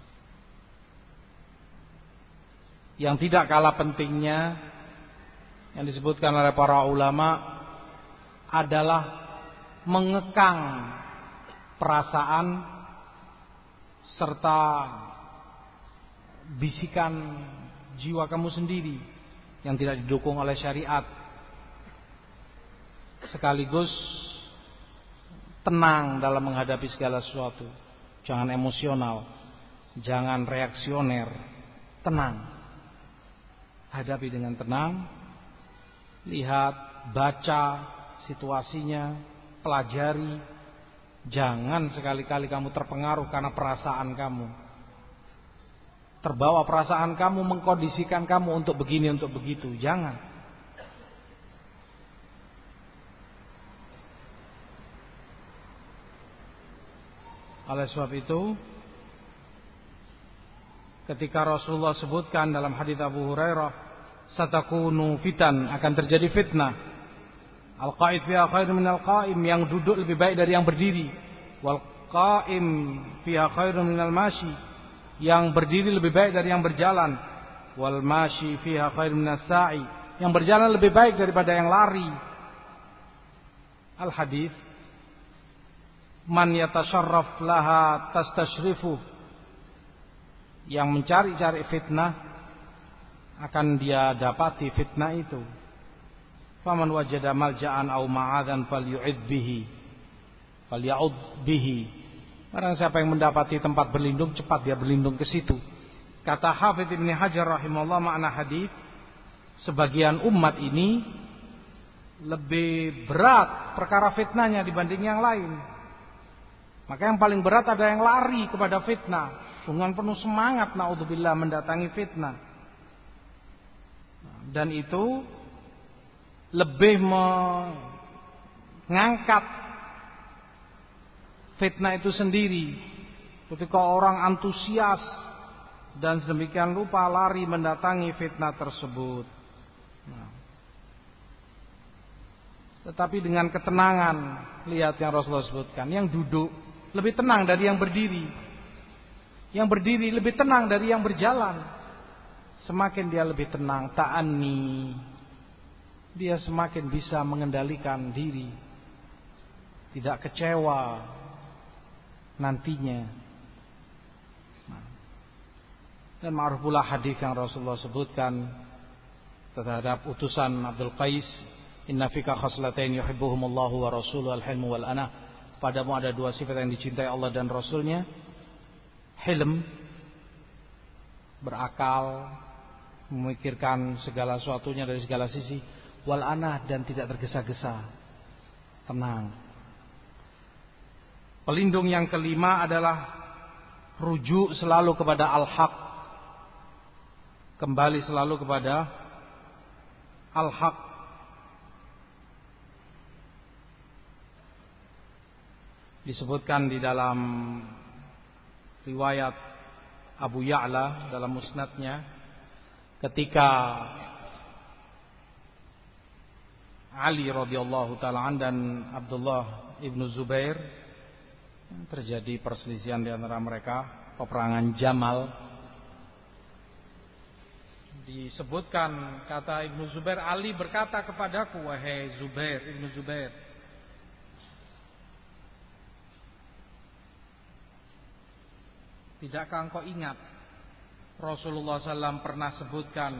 yang tidak kalah pentingnya yang disebutkan oleh para ulama adalah mengekang perasaan serta bisikan jiwa kamu sendiri yang tidak didukung oleh syariat, sekaligus tenang dalam menghadapi segala sesuatu. Jangan emosional, jangan reaksioner, tenang. Hadapi dengan tenang, lihat, baca situasinya, pelajari. Jangan sekali-kali kamu terpengaruh karena perasaan kamu. Terbawa perasaan kamu mengkondisikan kamu untuk begini, untuk begitu. Jangan. Oleh sebab itu, ketika Rasulullah sebutkan dalam hadits Abu Hurairah, satakunu fitan, akan terjadi fitnah. Al-qa'id fiha khairun minal qa'im, yang duduk lebih baik dari yang berdiri. Wal qa'im fiha khairun minal mashi, yang berdiri lebih baik dari yang berjalan. Wal mashi fiha khairun minas sa'i, yang berjalan lebih baik daripada yang lari. Al-hadits, man yatasharraf laha tastashrifu, yang mencari-cari fitnah akan dia dapati fitnah itu. Faman wajada malja'an aw ma'adan falyu'id bihi, falya'ud bihi. Barang siapa yang mendapati tempat berlindung, cepat dia berlindung ke situ. Kata Hafidz Ibnu Hajar rahimahullah, makna hadis, sebagian umat ini lebih berat perkara fitnahnya dibanding yang lain. Maka yang paling berat ada yang lari kepada fitnah dengan penuh semangat, naudzubillah, mendatangi fitnah. Dan itu lebih mengangkat fitnah itu sendiri. Ketika orang antusias dan sedemikian rupa lari mendatangi fitnah tersebut. Tetapi dengan ketenangan, lihat yang Rasulullah sebutkan, yang duduk lebih tenang dari yang berdiri. Yang berdiri lebih tenang dari yang berjalan. Semakin dia lebih tenang, ta'anni, dia semakin bisa mengendalikan diri, tidak kecewa nantinya. Dan ma'ruf pula hadis yang Rasulullah sebutkan terhadap utusan Abdul Qais, inna fika khaslatain yuhibbuhumullahu wa rasuluhu al-hilmu wal anah. Padamu ada dua sifat yang dicintai Allah dan Rasulnya, hilm, berakal, memikirkan segala sesuatunya dari segala sisi, wal anah, dan tidak tergesa-gesa, tenang. Pelindung yang kelima adalah rujuk selalu kepada al-haq, kembali selalu kepada al-haq. Disebutkan di dalam riwayat Abu Ya'la dalam musnadnya, ketika Ali radhiyallahu ta'ala dan Abdullah ibnu Zubair, terjadi perselisihan di antara mereka, peperangan Jamal. Disebutkan, kata Ibnu Zubair, Ali berkata kepadaku, wahai Zubair, Ibnu Zubair, tidakkah engkau ingat Rasulullah SAW pernah sebutkan,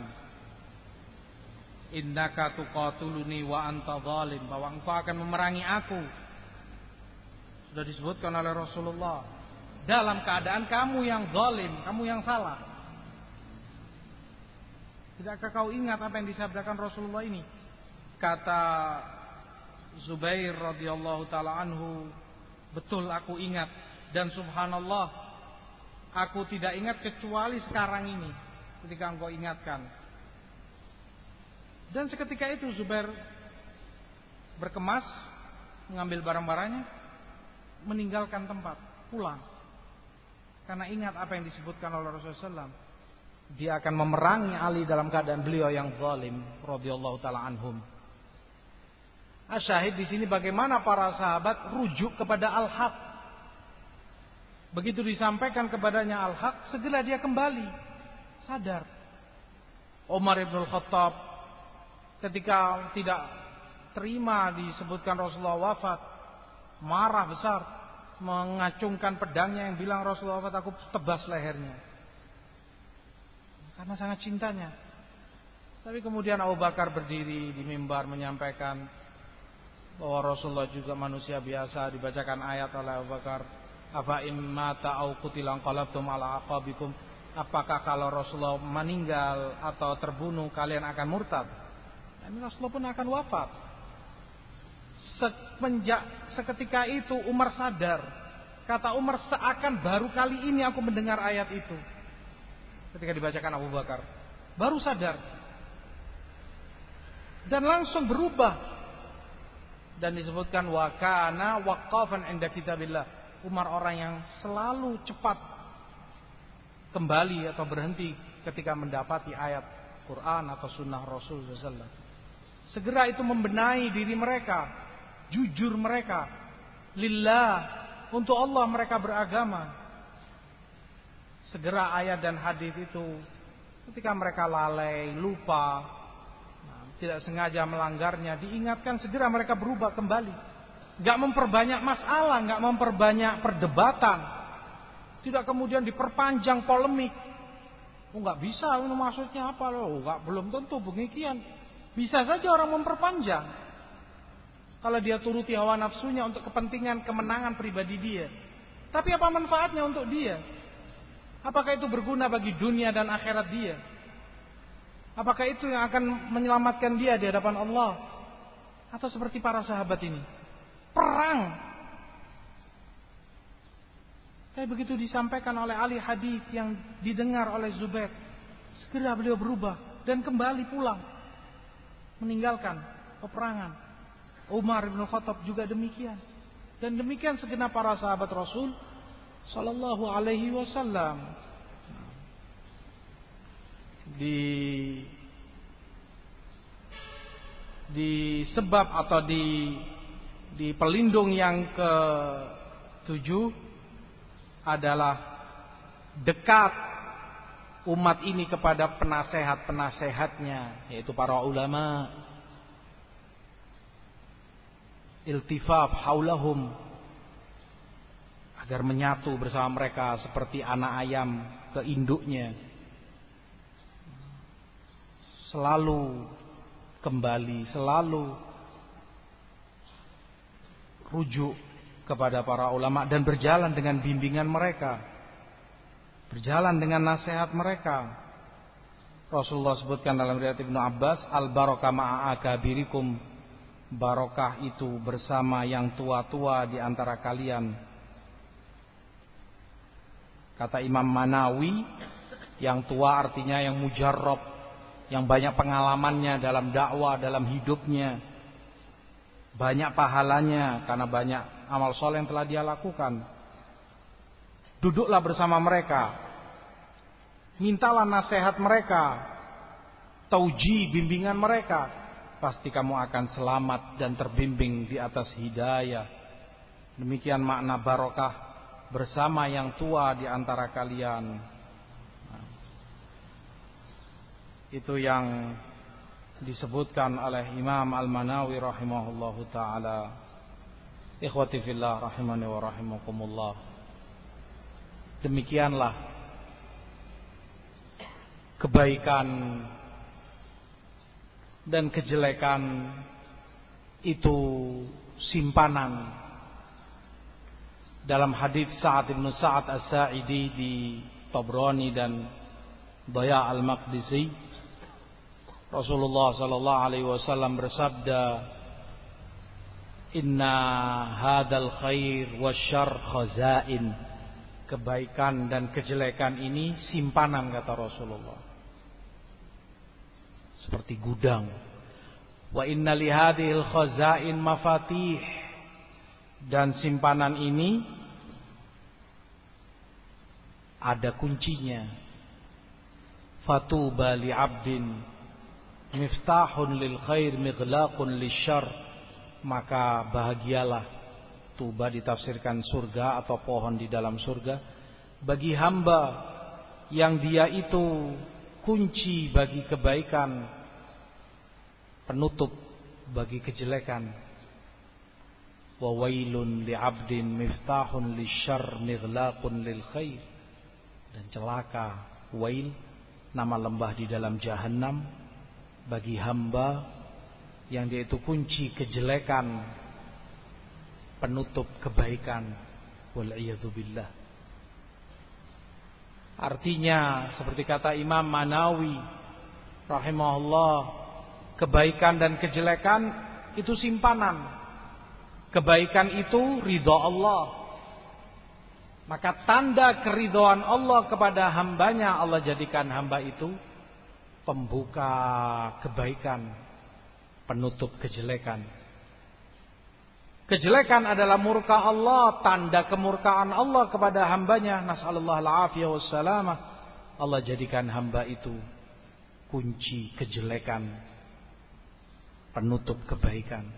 innaka tuqatuluni wa anta zalim, bahwa engkau akan memerangi aku. Sudah disebutkan oleh Rasulullah, dalam keadaan kamu yang zalim, kamu yang salah. Tidakkah kau ingat apa yang disabdakan Rasulullah ini? Kata Zubair radhiyallahu taala anhu, betul aku ingat, dan subhanallah, aku tidak ingat kecuali sekarang ini ketika engkau ingatkan. Dan seketika itu Zubair berkemas, mengambil barang-barangnya, meninggalkan tempat, pulang. Karena ingat apa yang disebutkan oleh Rasulullah SAW. Dia akan memerangi Ali dalam keadaan beliau yang zalim radhiyallahu taala anhum. Asyahid di sini bagaimana para sahabat rujuk kepada al-haq. Begitu disampaikan kepadanya al-haq, segera dia kembali sadar. Umar ibn al-Khattab ketika tidak terima disebutkan Rasulullah wafat, marah besar, mengacungkan pedangnya yang bilang Rasulullah wafat, aku tebas lehernya. Karena sangat cintanya. Tapi kemudian Abu Bakar berdiri di mimbar menyampaikan bahwa Rasulullah juga manusia biasa. Dibacakan ayat oleh Abu Bakar, afa immata au qutilan qalabtum ala aqabikum. Apakah kalau Rasulullah meninggal atau terbunuh kalian akan murtad? Ini Rasulullah pun akan wafat. Seketika itu Umar sadar. Kata Umar, seakan baru kali ini aku mendengar ayat itu. Ketika dibacakan Abu Bakar, baru sadar. Dan langsung berubah. Dan disebutkan wa kana waqafan inda kitabillah. Umar orang yang selalu cepat kembali atau berhenti ketika mendapati ayat Quran atau sunnah Rasul SAW. Segera itu membenahi diri mereka, jujur mereka, lillah, untuk Allah mereka beragama. Segera ayat dan hadis itu ketika mereka lalai, lupa, tidak sengaja melanggarnya, diingatkan, segera mereka berubah kembali. Gak memperbanyak masalah, gak memperbanyak perdebatan, tidak kemudian diperpanjang polemik. Oh gak bisa, ini maksudnya apa loh? Belum tentu demikian. Bisa saja orang memperpanjang kalau dia turuti hawa nafsunya untuk kepentingan kemenangan pribadi dia. Tapi apa manfaatnya untuk dia? Apakah itu berguna bagi dunia dan akhirat dia? Apakah itu yang akan menyelamatkan dia di hadapan Allah? Atau seperti para sahabat ini, perang. Kayak begitu disampaikan oleh ahli hadis yang didengar oleh Zubair, segera beliau berubah dan kembali pulang, meninggalkan peperangan. Umar bin Khattab juga demikian. Dan demikian segenap para sahabat Rasul Sallallahu Alaihi Wasallam. Di sebab atau di pelindung yang ke-7 adalah dekat umat ini kepada penasehat-penasehatnya, yaitu para ulama. Iltifaf haulahum, agar menyatu bersama mereka seperti anak ayam ke induknya. Selalu kembali, selalu rujuk kepada para ulama dan berjalan dengan bimbingan mereka, berjalan dengan nasihat mereka. Rasulullah sebutkan dalam riwayat Ibnu Abbas, al-barakah ma'a akabirikum, barokah itu bersama yang tua-tua di antara kalian. Kata Imam Manawi, yang tua artinya yang mujarrab, yang banyak pengalamannya dalam dakwah, dalam hidupnya, banyak pahalanya karena banyak amal soleh yang telah dia lakukan. Duduklah bersama mereka, mintalah nasihat mereka, tauji, bimbingan mereka, pasti kamu akan selamat dan terbimbing di atas hidayah. Demikian makna barokah bersama yang tua di antara kalian. Itu yang disebutkan oleh Imam Al-Manawi rahimahullahu ta'ala. Ikhwati fillah rahimani wa rahimakumullah. Demikianlah kebaikan dan kejelekan itu simpanan. Dalam hadis Sa'ad bin Sa'ad As-Sa'idi di Tabrani dan Daya Al-Maqdisi, Rasulullah sallallahu alaihi wasallam bersabda, "Inna hadzal khair wasyarr khazain." Kebaikan dan kejelekan ini simpanan, kata Rasulullah. Seperti gudang. Wa inna li hadhil khazain mafatih. Dan simpanan ini ada kuncinya. Fatuba li 'abdin miftahun lil khair mighlaqun lisyarr. Maka bahagialah, tuba ditafsirkan surga atau pohon di dalam surga, bagi hamba yang dia itu kunci bagi kebaikan penutup bagi kejelekan. Wa wailun li'abdin miftahun lisyarr mighlaqun lil khair. Dan celaka, wail, nama lembah di dalam jahanam bagi hamba yang dia itu kunci kejelekan, penutup kebaikan. Wal iyadzu billah. Artinya seperti kata Imam Manawi rahimahullah, kebaikan dan kejelekan itu simpanan. Kebaikan itu ridha Allah. Maka tanda keridhaan Allah kepada hambanya, Allah jadikan hamba itu pembuka kebaikan, penutup kejelekan. Kejelekan adalah murka Allah, tanda kemurkaan Allah kepada hambanya. Nas'alullah al-afiyah wassalamah. Allah jadikan hamba itu kunci kejelekan, penutup kebaikan.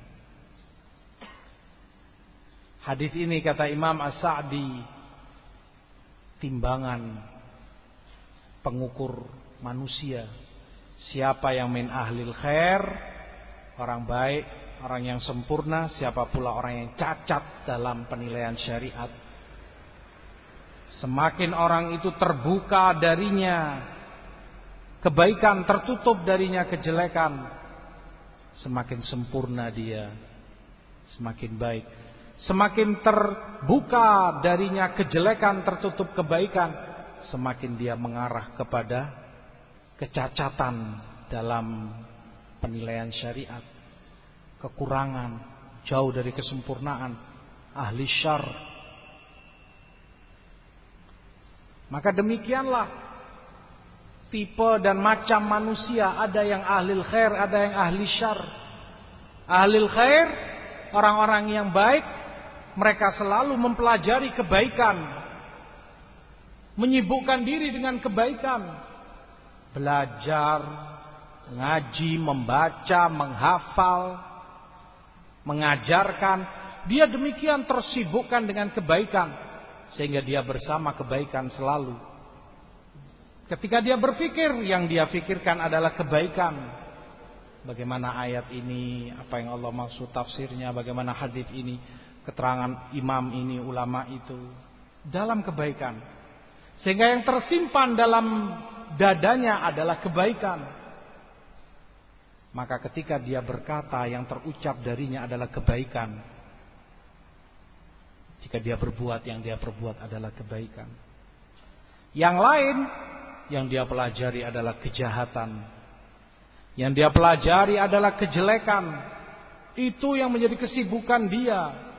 Hadis ini kata Imam As-Sa'di, timbangan pengukur manusia. Siapa yang min ahlil khair, orang baik, orang yang sempurna, siapa pula orang yang cacat dalam penilaian syariat. Semakin orang itu terbuka darinya kebaikan, tertutup darinya kejelekan, semakin sempurna dia, semakin baik. Semakin terbuka darinya kejelekan, tertutup kebaikan, semakin dia mengarah kepada kecacatan dalam penilaian syariat, kekurangan, jauh dari kesempurnaan, ahli syarr. Maka demikianlah tipe dan macam manusia, ada yang ahli khair, ada yang ahli syarr. Ahli khair, orang-orang yang baik, mereka selalu mempelajari kebaikan, menyibukkan diri dengan kebaikan, belajar, ngaji, membaca, menghafal, mengajarkan. Dia demikian tersibukkan dengan kebaikan, sehingga dia bersama kebaikan selalu. Ketika dia berpikir, yang dia pikirkan adalah kebaikan. Bagaimana ayat ini, apa yang Allah maksud tafsirnya, bagaimana hadis ini, keterangan imam ini, ulama itu, dalam kebaikan. Sehingga yang tersimpan dalam dadanya adalah kebaikan. Maka ketika dia berkata, yang terucap darinya adalah kebaikan. Jika dia berbuat, yang dia perbuat adalah kebaikan. Yang lain, yang dia pelajari adalah kejahatan. Yang dia pelajari adalah kejelekan. Itu yang menjadi kesibukan dia.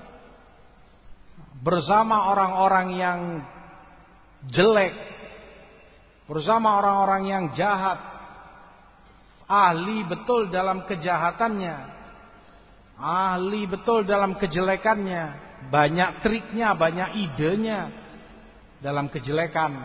Bersama orang-orang yang jelek, bersama orang-orang yang jahat, ahli betul dalam kejahatannya, ahli betul dalam kejelekannya, banyak triknya, banyak idenya dalam kejelekan.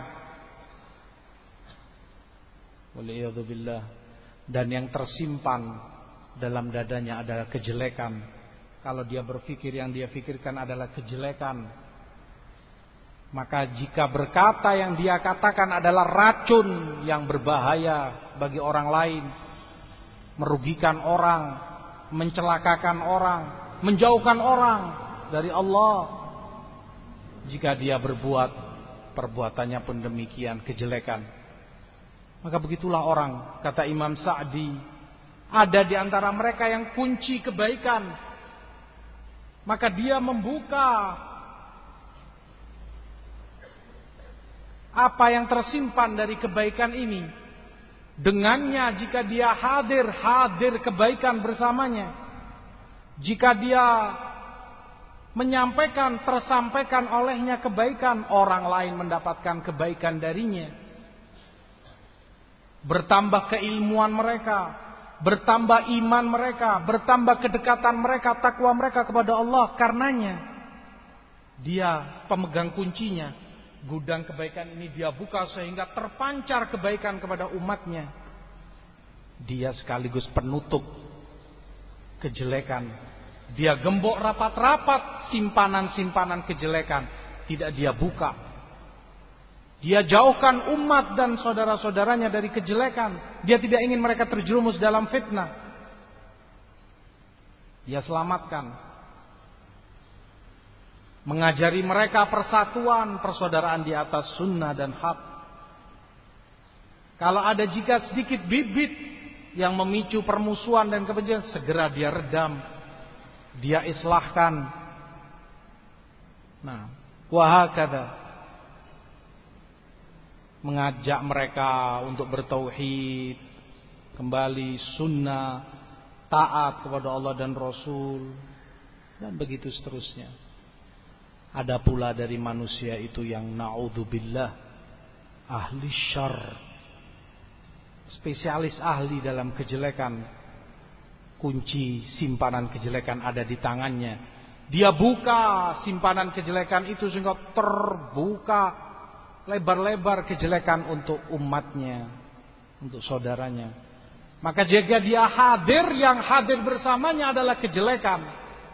Waliyadzubillah. Dan yang tersimpan dalam dadanya adalah kejelekan. Kalau dia berpikir, yang dia pikirkan adalah kejelekan, maka jika berkata, yang dia katakan adalah racun yang berbahaya bagi orang lain, merugikan orang, mencelakakan orang, menjauhkan orang dari Allah. Jika dia berbuat, perbuatannya pun demikian, kejelekan. Maka begitulah orang, kata Imam Sa'di, ada di antara mereka yang kunci kebaikan. Maka dia membuka apa yang tersimpan dari kebaikan ini. Dengannya, jika dia hadir kebaikan bersamanya. Jika dia menyampaikan, tersampaikan olehnya kebaikan, orang lain mendapatkan kebaikan darinya. Bertambah keilmuan mereka, bertambah iman mereka, bertambah kedekatan mereka, takwa mereka kepada Allah. Karenanya dia pemegang kuncinya. Gudang kebaikan ini dia buka sehingga terpancar kebaikan kepada umatnya. Dia sekaligus penutup kejelekan. Dia gembok rapat-rapat simpanan-simpanan kejelekan. Tidak dia buka. Dia jauhkan umat dan saudara-saudaranya dari kejelekan. Dia tidak ingin mereka terjerumus dalam fitnah. dia selamatkan. Mengajari mereka persatuan, persaudaraan di atas sunnah dan hak. Kalau ada jika sedikit bibit yang memicu permusuhan dan kebencian, segera dia redam, dia islahkan. Nah, wahakadha. Mengajak mereka untuk bertauhid, kembali sunnah, taat kepada Allah dan Rasul, dan begitu seterusnya. Ada pula dari manusia itu yang na'udzubillah, ahli syarr, spesialis ahli dalam kejelekan. Kunci simpanan kejelekan ada di tangannya. Dia buka simpanan kejelekan itu sehingga terbuka lebar-lebar kejelekan untuk umatnya, untuk saudaranya. Maka jika dia hadir, yang hadir bersamanya adalah kejelekan.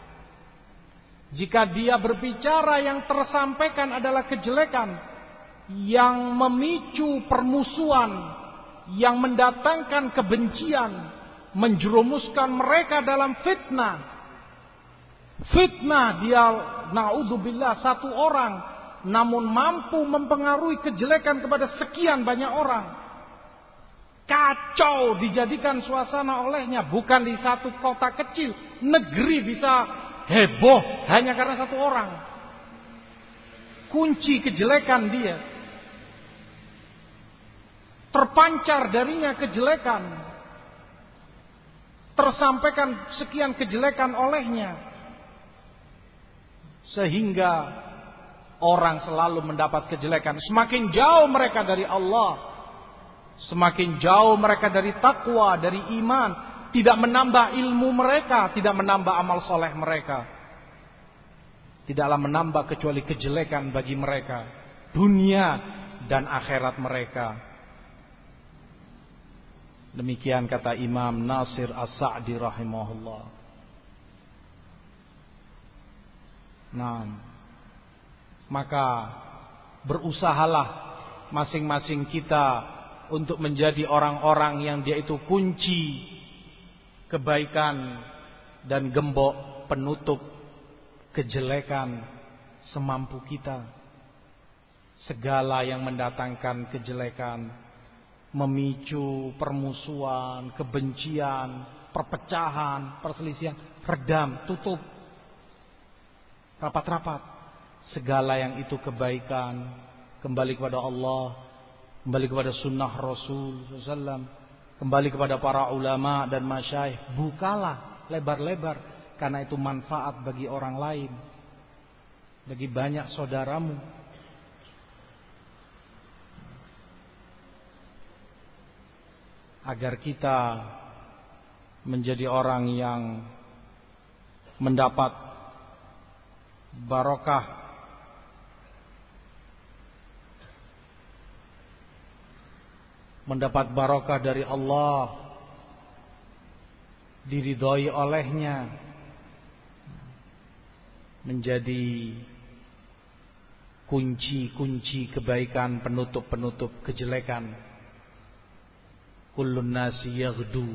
Jika dia berbicara, yang tersampaikan adalah kejelekan, yang memicu permusuhan, yang mendatangkan kebencian, menjerumuskan mereka dalam fitnah. Fitnah dia, na'udzubillah, satu orang namun mampu mempengaruhi kejelekan kepada sekian banyak orang. Kacau dijadikan suasana olehnya. Bukan di satu kota kecil, negeri bisa heboh hanya karena satu orang. Kunci kejelekan dia, terpancar darinya kejelekan, tersampaikan sekian kejelekan olehnya, sehingga orang selalu mendapat kejelekan. Semakin jauh mereka dari Allah, semakin jauh mereka dari takwa, dari iman, tidak menambah ilmu mereka, tidak menambah amal soleh mereka, tidaklah menambah kecuali kejelekan bagi mereka, dunia dan akhirat mereka. Demikian kata Imam Nasir As-Sa'di rahimahullah. Nah, maka berusahalah masing-masing kita untuk menjadi orang-orang yang dia itu kunci kebaikan dan gembok penutup kejelekan semampu kita. Segala yang mendatangkan kejelekan, memicu permusuhan, kebencian, perpecahan, perselisihan, redam, tutup, rapat-rapat. Segala yang itu kebaikan, kembali kepada Allah, kembali kepada sunnah Rasul SAW, kembali kepada para ulama dan masyayikh. Bukalah lebar-lebar, karena itu manfaat bagi orang lain, bagi banyak saudaramu. Agar kita menjadi orang yang mendapat barokah dari Allah, diridhoi olehnya, menjadi kunci-kunci kebaikan, penutup-penutup kejelekan. Kullun nasi yaghdu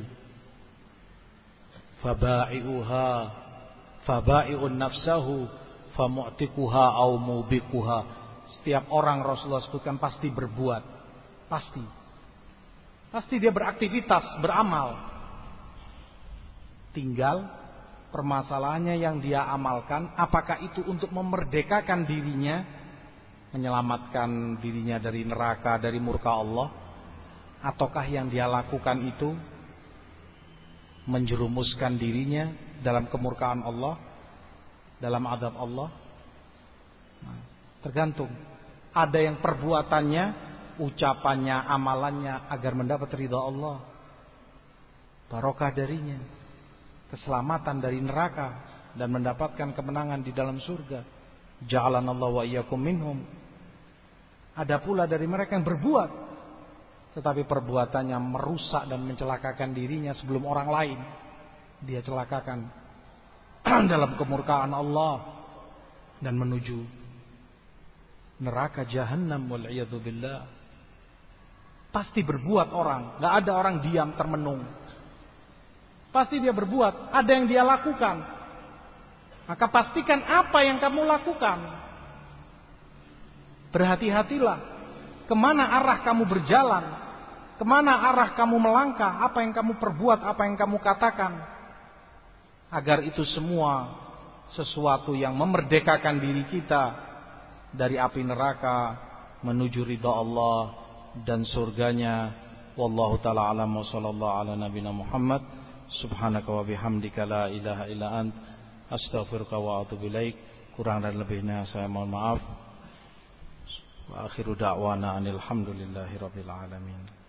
faba'i'un nafsahu famu'tikuha au mubikuha. Setiap orang Rasulullah sebutkan pasti berbuat, pasti dia beraktivitas, beramal. Tinggal permasalahannya yang dia amalkan, apakah itu untuk memerdekakan dirinya, menyelamatkan dirinya dari neraka, dari murka Allah, ataukah yang dia lakukan itu menjerumuskan dirinya dalam kemurkaan Allah, dalam azab Allah. Nah, tergantung. Ada yang perbuatannya, ucapannya, amalannya agar mendapat ridha Allah, barokah darinya, keselamatan dari neraka, dan mendapatkan kemenangan di dalam surga. Ja'alanallahu wa iyyakum minhum. Ada pula dari mereka yang berbuat, tetapi perbuatannya merusak dan mencelakakan dirinya sebelum orang lain. Dia celakakan dalam kemurkaan Allah dan menuju neraka jahannam wal'iyadzu billah. Pasti berbuat orang, gak ada orang diam termenung. Pasti dia berbuat, ada yang dia lakukan. Maka pastikan apa yang kamu lakukan. Berhati-hatilah kemana arah kamu berjalan, kemana arah kamu melangkah, apa yang kamu perbuat, apa yang kamu katakan. Agar itu semua sesuatu yang memerdekakan diri kita dari api neraka menuju ridha Allah dan surganya. Wallahu ta'ala alam wa sallallahu ala nabina Muhammad. Subhanaka wa bihamdika la ilaha illa ant astaghfiruka wa atubu ilaik. Kurang dan lebihnya saya mohon maaf. Wa akhiru da'wana anil hamdulillahi rabbil alamin.